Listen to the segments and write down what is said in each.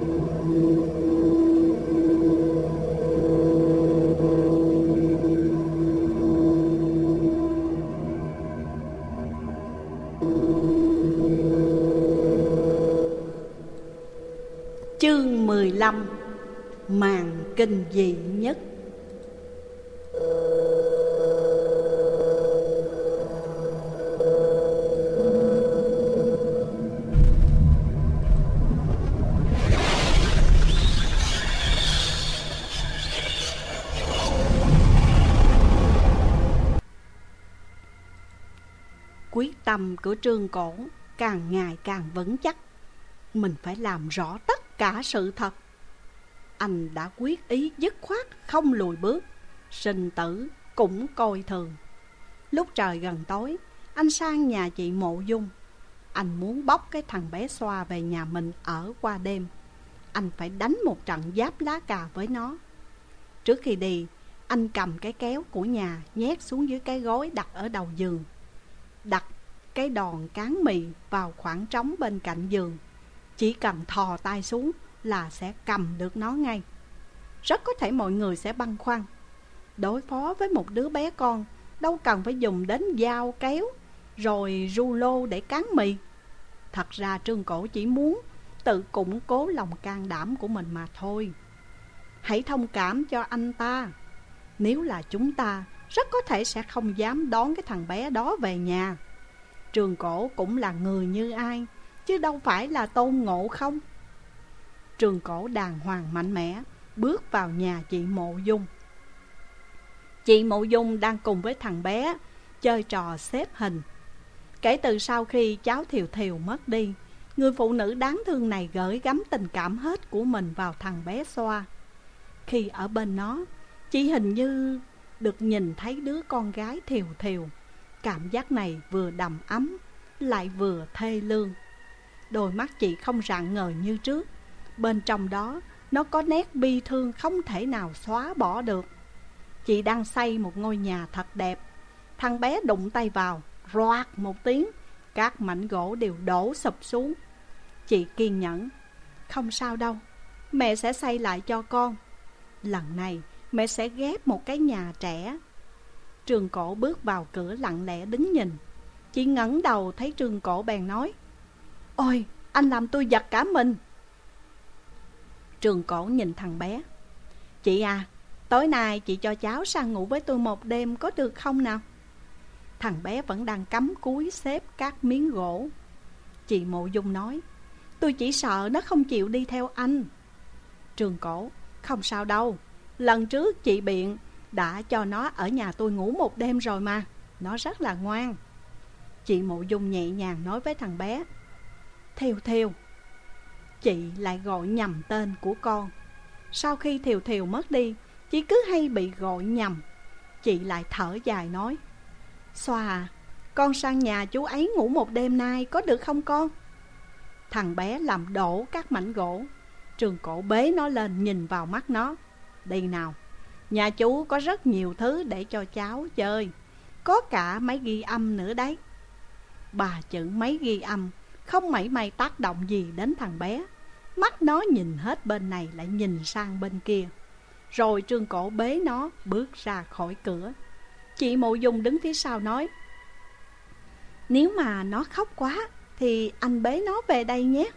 Chương 15. Màn kinh dị nhất. Quyết tâm của Trương Cổ càng ngày càng vững chắc. Mình phải làm rõ tất cả sự thật. Anh đã quyết ý dứt khoát không lùi bước, sinh tử cũng coi thường. Lúc trời gần tối, anh sang nhà chị Mộ Dung. Anh muốn bóc cái thằng bé Xoa về nhà mình ở qua đêm. Anh phải đánh một trận giáp lá cà với nó. Trước khi đi, anh cầm cái kéo của nhà nhét xuống dưới cái gối đặt ở đầu giường, đặt cái đòn cán mì vào khoảng trống bên cạnh giường. Chỉ cần thò tay xuống là sẽ cầm được nó ngay. Rất có thể mọi người sẽ băn khoăn, đối phó với một đứa bé con đâu cần phải dùng đến dao kéo rồi rulo để cán mì. Thật ra Trương Cổ chỉ muốn tự củng cố lòng can đảm của mình mà thôi. Hãy thông cảm cho anh ta. Nếu là chúng ta, rất có thể sẽ không dám đón cái thằng bé đó về nhà. Trương Cổ cũng là người như ai, chứ đâu phải là Tôn Ngộ Không. Trương Cổ đàng hoàng mạnh mẽ bước vào nhà chị Mộ Dung. Chị Mộ Dung đang cùng với thằng bé chơi trò xếp hình. Kể từ sau khi cháu Thiều Thiều mất đi, người phụ nữ đáng thương này gửi gắm tình cảm hết của mình vào thằng bé Xoa. Khi ở bên nó, chị hình như được nhìn thấy đứa con gái Thiều Thiều. Cảm giác này vừa đầm ấm lại vừa thê lương. Đôi mắt chị không rạng ngời như trước. Bên trong đó nó có nét bi thương không thể nào xóa bỏ được. Chị đang xây một ngôi nhà thật đẹp. Thằng bé đụng tay vào, roạt một tiếng, các mảnh gỗ đều đổ sụp xuống. Chị kiên nhẫn: không sao đâu, mẹ sẽ xây lại cho con. Lần này mẹ sẽ ghép một cái nhà trẻ. Trương Cổ bước vào cửa lặng lẽ đứng nhìn. Chị ngẩng đầu thấy Trương Cổ bèn nói: ôi, anh làm tôi giật cả mình. Trương Cổ nhìn thằng bé: chị à, tối nay chị cho cháu sang ngủ với tôi một đêm có được không nào? Thằng bé vẫn đang cắm cúi xếp các miếng gỗ. Chị Mộ Dung nói: tôi chỉ sợ nó không chịu đi theo anh. Trương Cổ: không sao đâu, lần trước chị Biện đã cho nó ở nhà tôi ngủ một đêm rồi mà. Nó rất là ngoan. Chị Mộ Dung nhẹ nhàng nói với thằng bé: Thiều Thiều. Chị lại gọi nhầm tên của con. Sau khi Thiều Thiều mất đi, chị cứ hay bị gọi nhầm. Chị lại thở dài nói: Xoa à, con sang nhà chú ấy ngủ một đêm nay có được không con? Thằng bé làm đổ các mảnh gỗ. Trương Cổ bế nó lên nhìn vào mắt nó: đi nào, nhà chú có rất nhiều thứ để cho cháu chơi, có cả máy ghi âm nữa đấy. Ba chữ máy ghi âm không mảy may tác động gì đến thằng bé. Mắt nó nhìn hết bên này lại nhìn sang bên kia. Rồi Trương Cổ bế nó bước ra khỏi cửa. Chị Mộ Dung đứng phía sau nói: nếu mà nó khóc quá thì anh bế nó về đây nhé.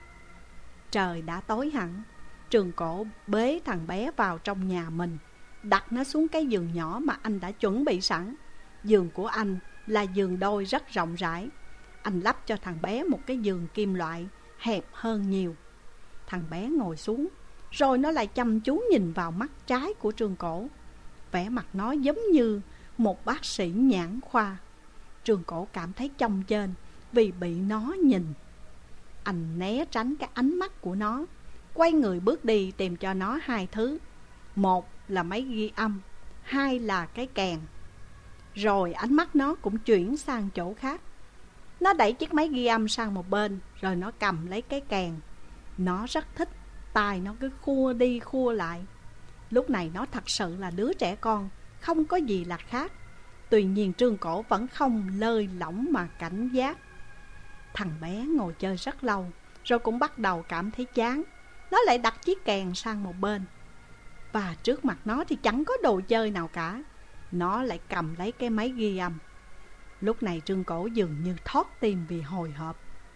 Trời đã tối hẳn. Trương Cổ bế thằng bé vào trong nhà mình, đặt nó xuống cái giường nhỏ mà anh đã chuẩn bị sẵn. Giường của anh là giường đôi rất rộng rãi. Anh lắp cho thằng bé một cái giường kim loại hẹp hơn nhiều. Thằng bé ngồi xuống, rồi nó lại chăm chú nhìn vào mắt trái của Trương Cổ. Vẻ mặt nó giống như một bác sĩ nhãn khoa. Trương Cổ cảm thấy chông chênh vì bị nó nhìn. Anh né tránh cái ánh mắt của nó, quay người bước đi tìm cho nó hai thứ. Một là máy ghi âm, hai là cái kèn. Rồi ánh mắt nó cũng chuyển sang chỗ khác. Nó đẩy chiếc máy ghi âm sang một bên, rồi nó cầm lấy cái kèn. Nó rất thích, tai nó cứ khua đi khua lại. Lúc này nó thật sự là đứa trẻ con, không có gì là khác. Tuy nhiên Trương Cổ vẫn không lơi lỏng mà cảnh giác. Thằng bé ngồi chơi rất lâu, rồi cũng bắt đầu cảm thấy chán. nó lại đặt chiếc kèn sang một bên. Và trước mặt nó thì chẳng có đồ chơi nào cả. Nó lại cầm lấy cái máy ghi âm. Lúc này Trương Cổ dường như thót tim vì hồi hộp.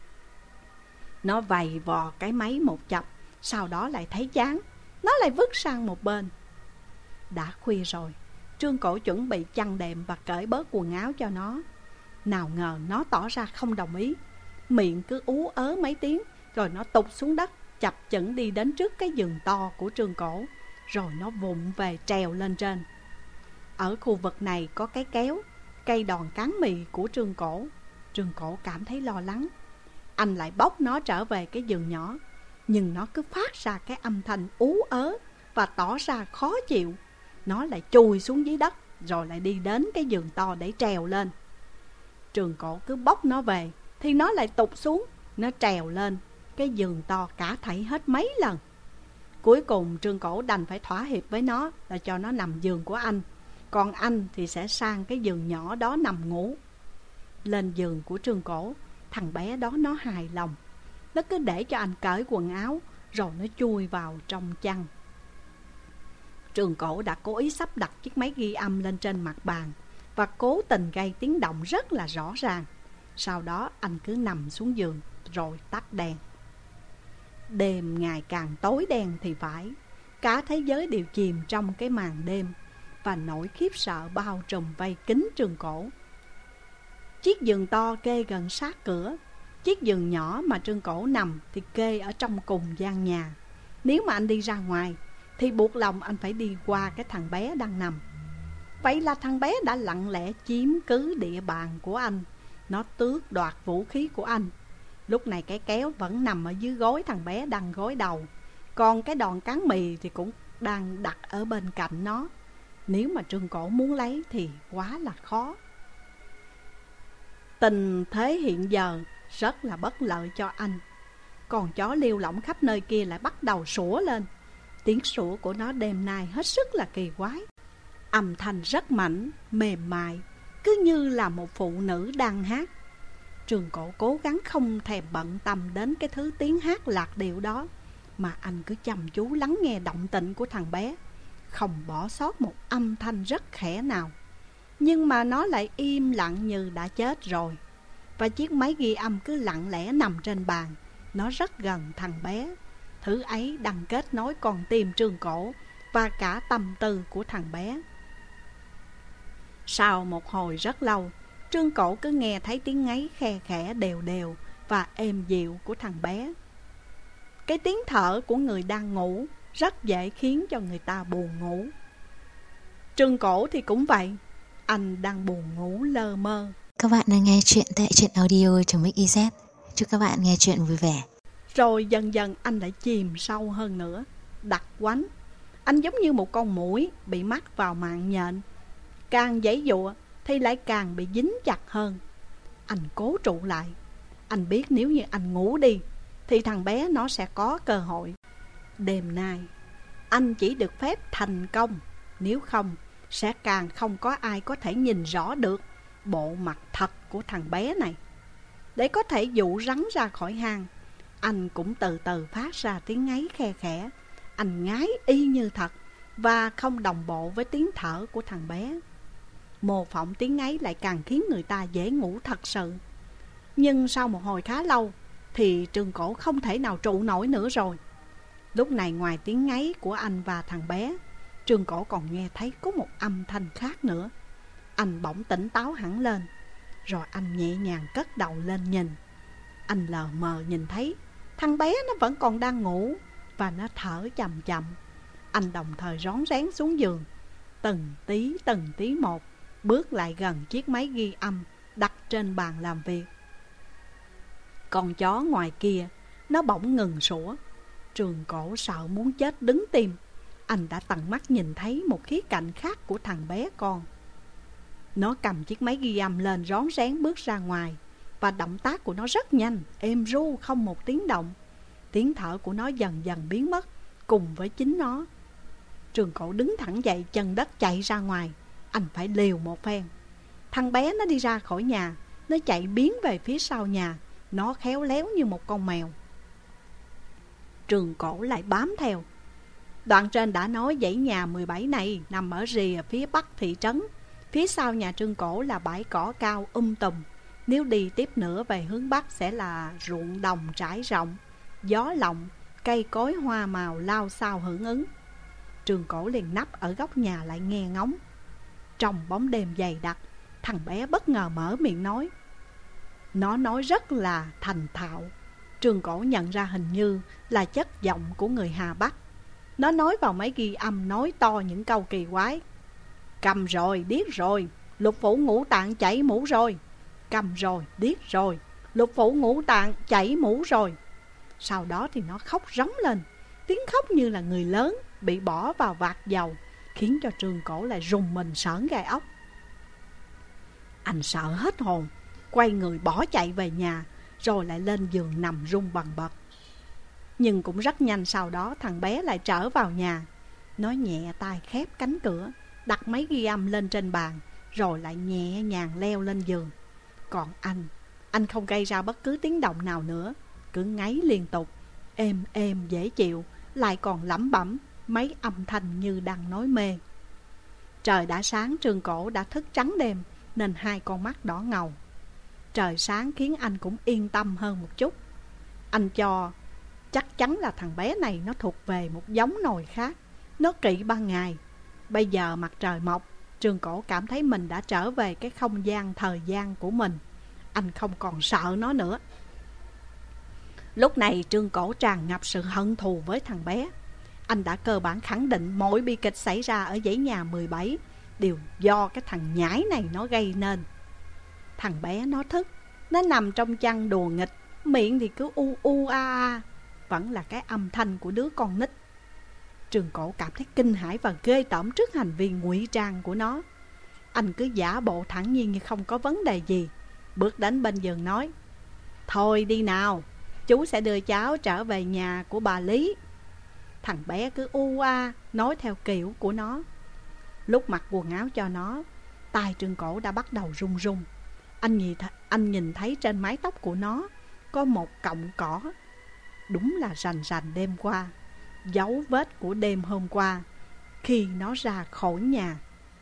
Nó vầy vò cái máy một chập, sau đó lại thấy chán, nó lại vứt sang một bên. Đã khuya rồi, Trương Cổ chuẩn bị chăn đệm và cởi bớt quần áo cho nó. Nào ngờ nó tỏ ra không đồng ý. Miệng cứ ú ớ mấy tiếng, rồi nó tụt xuống đất, chập chững đi đến trước cái giường to của Trương Cổ. Rồi nó vụng về trèo lên trên. Ở khu vực này có cái kéo, cây đòn cán mì của Trương Cổ. Trương Cổ cảm thấy lo lắng. Anh lại bốc nó trở về cái giường nhỏ, nhưng nó cứ phát ra cái âm thanh ú ớ và tỏ ra khó chịu. Nó lại chui xuống dưới đất, rồi lại đi đến cái giường to để trèo lên. Trương Cổ cứ bốc nó về thì nó lại tụt xuống. Nó trèo lên cái giường to cả thảy hết mấy lần. Cuối cùng Trương Cổ đành phải thỏa hiệp với nó là cho nó nằm giường của anh, còn anh thì sẽ sang cái giường nhỏ đó nằm ngủ. Lên giường của Trương Cổ, thằng bé đó nó hài lòng. Nó cứ để cho anh cởi quần áo, rồi nó chui vào trong chăn. Trương Cổ đã cố ý sắp đặt chiếc máy ghi âm lên trên mặt bàn và cố tình gây tiếng động rất là rõ ràng. Sau đó anh cứ nằm xuống giường rồi tắt đèn. Đêm ngày càng tối đen thì phải. Cả thế giới đều chìm trong cái màn đêm, và nỗi khiếp sợ bao trùm vây kín Trương Cổ. Chiếc giường to kê gần sát cửa. Chiếc giường nhỏ mà Trương Cổ nằm thì kê ở trong cùng gian nhà. Nếu mà anh đi ra ngoài thì buộc lòng anh phải đi qua cái thằng bé đang nằm. Vậy là thằng bé đã lặng lẽ chiếm cứ địa bàn của anh. Nó tước đoạt vũ khí của anh. Lúc này cái kéo vẫn nằm ở dưới gối thằng bé đang gối đầu, còn cái đòn cán mì thì cũng đang đặt ở bên cạnh nó. Nếu mà Trương Cổ muốn lấy thì quá là khó. Tình thế hiện giờ rất là bất lợi cho anh. Con chó liêu lỏng khắp nơi kia lại bắt đầu sủa lên. Tiếng sủa của nó đêm nay hết sức là kỳ quái. Âm thanh rất mảnh, mềm mại, cứ như là một phụ nữ đang hát. Trương Cổ cố gắng không thèm bận tâm đến cái thứ tiếng hát lạc điệu đó, mà anh cứ chăm chú lắng nghe động tĩnh của thằng bé, không bỏ sót một âm thanh rất khẽ nào. Nhưng mà nó lại im lặng như đã chết rồi. Và chiếc máy ghi âm cứ lặng lẽ nằm trên bàn. Nó rất gần thằng bé. Thứ ấy đang kết nối con tim Trương Cổ và cả tâm tư của thằng bé. Sau một hồi rất lâu, Trương Cổ cứ nghe thấy tiếng ngáy khe khẽ đều đều và êm dịu của thằng bé. Cái tiếng thở của người đang ngủ rất dễ khiến cho người ta buồn ngủ. Trương Cổ thì cũng vậy. Anh đang buồn ngủ lơ mơ. Các bạn đang nghe chuyện tại truyệnaudio.mix.iz. Chúc các bạn nghe chuyện vui vẻ. Rồi dần dần anh lại chìm sâu hơn nữa, đặc quánh. Anh giống như một con muỗi bị mắc vào mạng nhện. Càng giãy giụa thì lại càng bị dính chặt hơn. Anh cố trụ lại. Anh biết nếu như anh ngủ đi thì thằng bé nó sẽ có cơ hội. Đêm nay anh chỉ được phép thành công, nếu không sẽ càng không có ai có thể nhìn rõ được bộ mặt thật của thằng bé này. Để có thể dụ rắn ra khỏi hang, anh cũng từ từ phát ra tiếng ngáy khe khẽ. Anh ngái y như thật và không đồng bộ với tiếng thở của thằng bé. Mô phỏng tiếng ngáy lại càng khiến người ta dễ ngủ thật sự. Nhưng sau một hồi khá lâu thì Trương Cổ không thể nào trụ nổi nữa rồi. Lúc này ngoài tiếng ngáy của anh và thằng bé, Trương Cổ còn nghe thấy có một âm thanh khác nữa. Anh bỗng tỉnh táo hẳn lên. Rồi anh nhẹ nhàng cất đầu lên nhìn. Anh lờ mờ nhìn thấy thằng bé nó vẫn còn đang ngủ và nó thở chậm chậm. Anh đồng thời rón rén xuống giường, từng tí một bước lại gần chiếc máy ghi âm đặt trên bàn làm việc. Con chó ngoài kia nó bỗng ngừng sủa. Trương Cổ sợ muốn chết đứng tim. Anh đã tận mắt nhìn thấy một khía cạnh khác của thằng bé con. Nó cầm chiếc máy ghi âm lên rón rén bước ra ngoài. Và động tác của nó rất nhanh, êm ru, không một tiếng động. Tiếng thở của nó dần dần biến mất cùng với chính nó. Trương Cổ đứng thẳng dậy, chân đất chạy ra ngoài. Anh phải liều một phen. Thằng bé nó đi ra khỏi nhà. Nó chạy biến về phía sau nhà. Nó khéo léo như một con mèo. Trường Cổ lại bám theo. Đoạn trên đã nói dãy nhà 17 này nằm ở rìa phía bắc thị trấn. Phía sau nhà Trương Cổ là bãi cỏ cao tùm. Nếu đi tiếp nữa về hướng bắc sẽ là ruộng đồng trải rộng, gió lộng, cây cối hoa màu lao xao hưởng ứng. Trương Cổ liền nấp ở góc nhà lại nghe ngóng. Trong bóng đêm dày đặc, thằng bé bất ngờ mở miệng nói. Nó nói rất là thành thạo. Trương Cổ nhận ra hình như là chất giọng của người Hà Bắc. Nó nói vào máy ghi âm, nói to những câu kỳ quái. Cầm rồi, điếc rồi, lục phủ ngũ tạng chảy mũ rồi. Cầm rồi, điếc rồi, lục phủ ngũ tạng chảy mũ rồi. Sau đó thì nó khóc rống lên. Tiếng khóc như là người lớn bị bỏ vào vạc dầu, khiến cho Trương Cổ lại rùng mình sởn gai ốc. Anh sợ hết hồn, quay người bỏ chạy về nhà, rồi lại lên giường nằm run bần bật. Nhưng cũng rất nhanh sau đó thằng bé lại trở vào nhà. Nó nhẹ tay khép cánh cửa, đặt máy ghi âm lên trên bàn, rồi lại nhẹ nhàng leo lên giường. Còn anh không gây ra bất cứ tiếng động nào nữa, cứ ngáy liên tục, êm êm dễ chịu, lại còn lẩm bẩm mấy âm thanh như đang nói mê. Trời đã sáng, Trương Cổ đã thức trắng đêm nên hai con mắt đỏ ngầu. Trời sáng khiến anh cũng yên tâm hơn một chút. Anh cho chắc chắn là thằng bé này nó thuộc về một giống nòi khác. Nó kỵ ban ngày. Bây giờ mặt trời mọc, Trương Cổ cảm thấy mình đã trở về cái không gian thời gian của mình. Anh không còn sợ nó nữa. Lúc này Trương Cổ tràn ngập sự hận thù với thằng bé. Anh đã cơ bản khẳng định mọi bi kịch xảy ra ở dãy nhà 17 đều do cái thằng nhãi này nó gây nên. Thằng bé nó thức, nó nằm trong chăn đùa nghịch, miệng thì cứ u u a a, vẫn là cái âm thanh của đứa con nít. Trương Cổ cảm thấy kinh hãi và ghê tởm trước hành vi ngụy trang của nó. Anh cứ giả bộ thản nhiên như không có vấn đề gì, bước đến bên giường nói: Thôi đi nào, chú sẽ đưa cháu trở về nhà của bà Lý. Thằng bé cứ u a nói theo kiểu của nó. Lúc mặc quần áo cho nó, tay Trương Cổ đã bắt đầu run run. Anh nhìn thấy trên mái tóc của nó có một cọng cỏ. Đúng là rành rành đêm qua, dấu vết của đêm hôm qua khi nó ra khỏi nhà.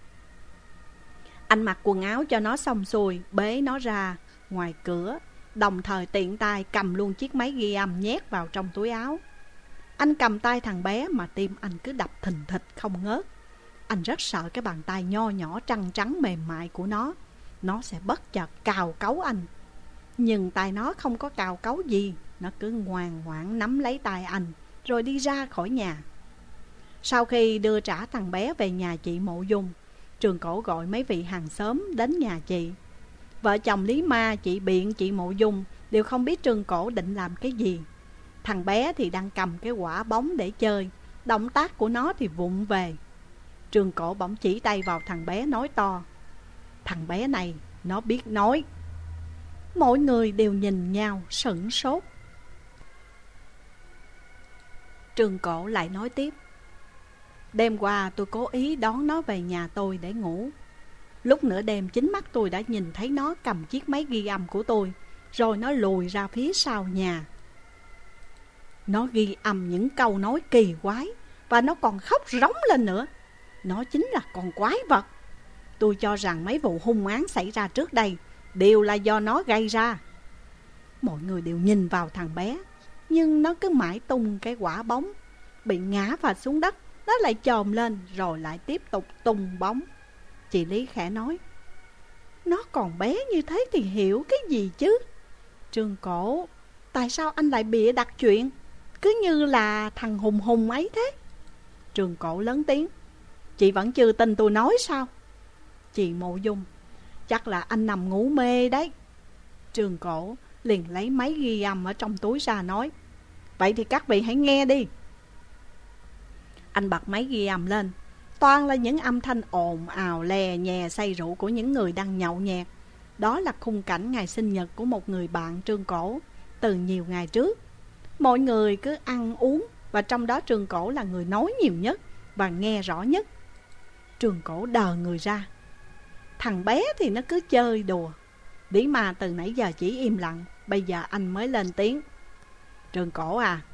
Anh mặc quần áo cho nó xong xuôi, bế nó ra ngoài cửa, đồng thời tiện tay cầm luôn chiếc máy ghi âm nhét vào trong túi áo. Anh cầm tay thằng bé mà tim anh cứ đập thình thịch không ngớt. Anh rất sợ cái bàn tay nho nhỏ trắng trắng mềm mại của nó sẽ bất chợt cào cấu anh. Nhưng tay nó không có cào cấu gì, nó cứ ngoan ngoãn nắm lấy tay anh rồi đi ra khỏi nhà. Sau khi đưa trả thằng bé về nhà chị Mộ Dung, Trương Cổ gọi mấy vị hàng xóm đến nhà chị. Vợ chồng Lý Ma, chị Biện, chị Mộ Dung đều không biết Trương Cổ định làm cái gì. Thằng bé thì đang cầm cái quả bóng để chơi, động tác của nó thì vụng về. Trương Cổ bỗng chỉ tay vào thằng bé nói to: Thằng bé này nó biết nói. Mọi người đều nhìn nhau sửng sốt. Trương Cổ lại nói tiếp: Đêm qua tôi cố ý đón nó về nhà tôi để ngủ. Lúc nửa đêm chính mắt tôi đã nhìn thấy nó cầm chiếc máy ghi âm của tôi, rồi nó lùi ra phía sau nhà. Nó ghi âm những câu nói kỳ quái, và nó còn khóc rống lên nữa. Nó chính là con quái vật. Tôi cho rằng mấy vụ hung án xảy ra trước đây đều là do nó gây ra. Mọi người đều nhìn vào thằng bé, nhưng nó cứ mãi tung cái quả bóng. Bị ngã phạt xuống đất, nó lại chồm lên rồi lại tiếp tục tung bóng. Chị Lý khẽ nói: Nó còn bé như thế thì hiểu cái gì chứ? Trương Cổ, tại sao anh lại bịa đặt chuyện cứ như là thằng hùng hùng ấy thế? Trương Cổ lớn tiếng: Chị vẫn chưa tin tôi nói sao? Chị Mộ Dung: Chắc là anh nằm ngủ mê đấy. Trương Cổ liền lấy máy ghi âm ở trong túi ra nói: Vậy thì các vị hãy nghe đi. Anh bật máy ghi âm lên. Toàn là những âm thanh ồn ào lè nhè say rượu của những người đang nhậu nhẹt. Đó là khung cảnh ngày sinh nhật của một người bạn Trương Cổ từ nhiều ngày trước. Mọi người cứ ăn uống, và trong đó Trương Cổ là người nói nhiều nhất và nghe rõ nhất. Trương Cổ đờ người ra. Thằng bé thì nó cứ chơi đùa. Lý Ma từ nãy giờ chỉ im lặng, bây giờ anh mới lên tiếng: Trương Cổ à,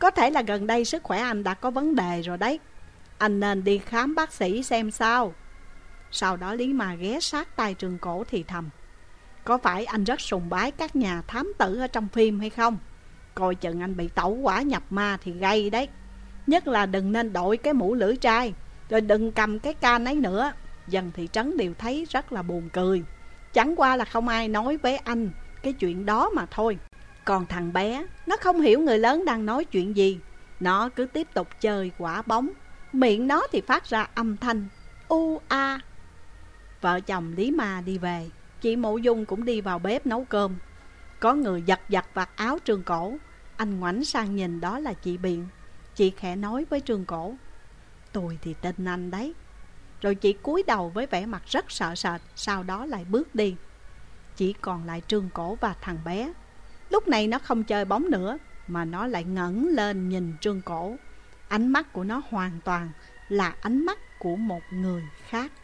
Có thể là gần đây sức khỏe anh đã có vấn đề rồi đấy. Anh nên đi khám bác sĩ xem sao. Sau đó Lý Ma ghé sát tai Trương Cổ thì thầm: có phải anh rất sùng bái các nhà thám tử ở trong phim hay không? Coi chừng anh bị tẩu hỏa nhập ma thì gây đấy. Nhất là đừng nên đội cái mũ lưỡi trai, rồi đừng cầm cái can ấy nữa. Dân thị trấn đều thấy rất là buồn cười. Chẳng qua là không ai nói với anh cái chuyện đó mà thôi. Còn thằng bé, nó không hiểu người lớn đang nói chuyện gì. Nó cứ tiếp tục chơi quả bóng. Miệng nó thì phát ra âm thanh u a. Vợ chồng Lý Ma đi về. Chị Mộ Dung cũng đi vào bếp nấu cơm. Có người giật giật vạt áo Trương Cổ. Anh ngoảnh sang nhìn, đó là chị Biện. Chị khẽ nói với Trương Cổ: tôi thì tin anh đấy. Rồi chị cúi đầu với vẻ mặt rất sợ sệt. Sau đó lại bước đi. Chỉ còn lại Trương Cổ và thằng bé. Lúc này nó không chơi bóng nữa, mà nó lại ngẩng lên nhìn Trương Cổ. Ánh mắt của nó hoàn toàn là ánh mắt của một người khác.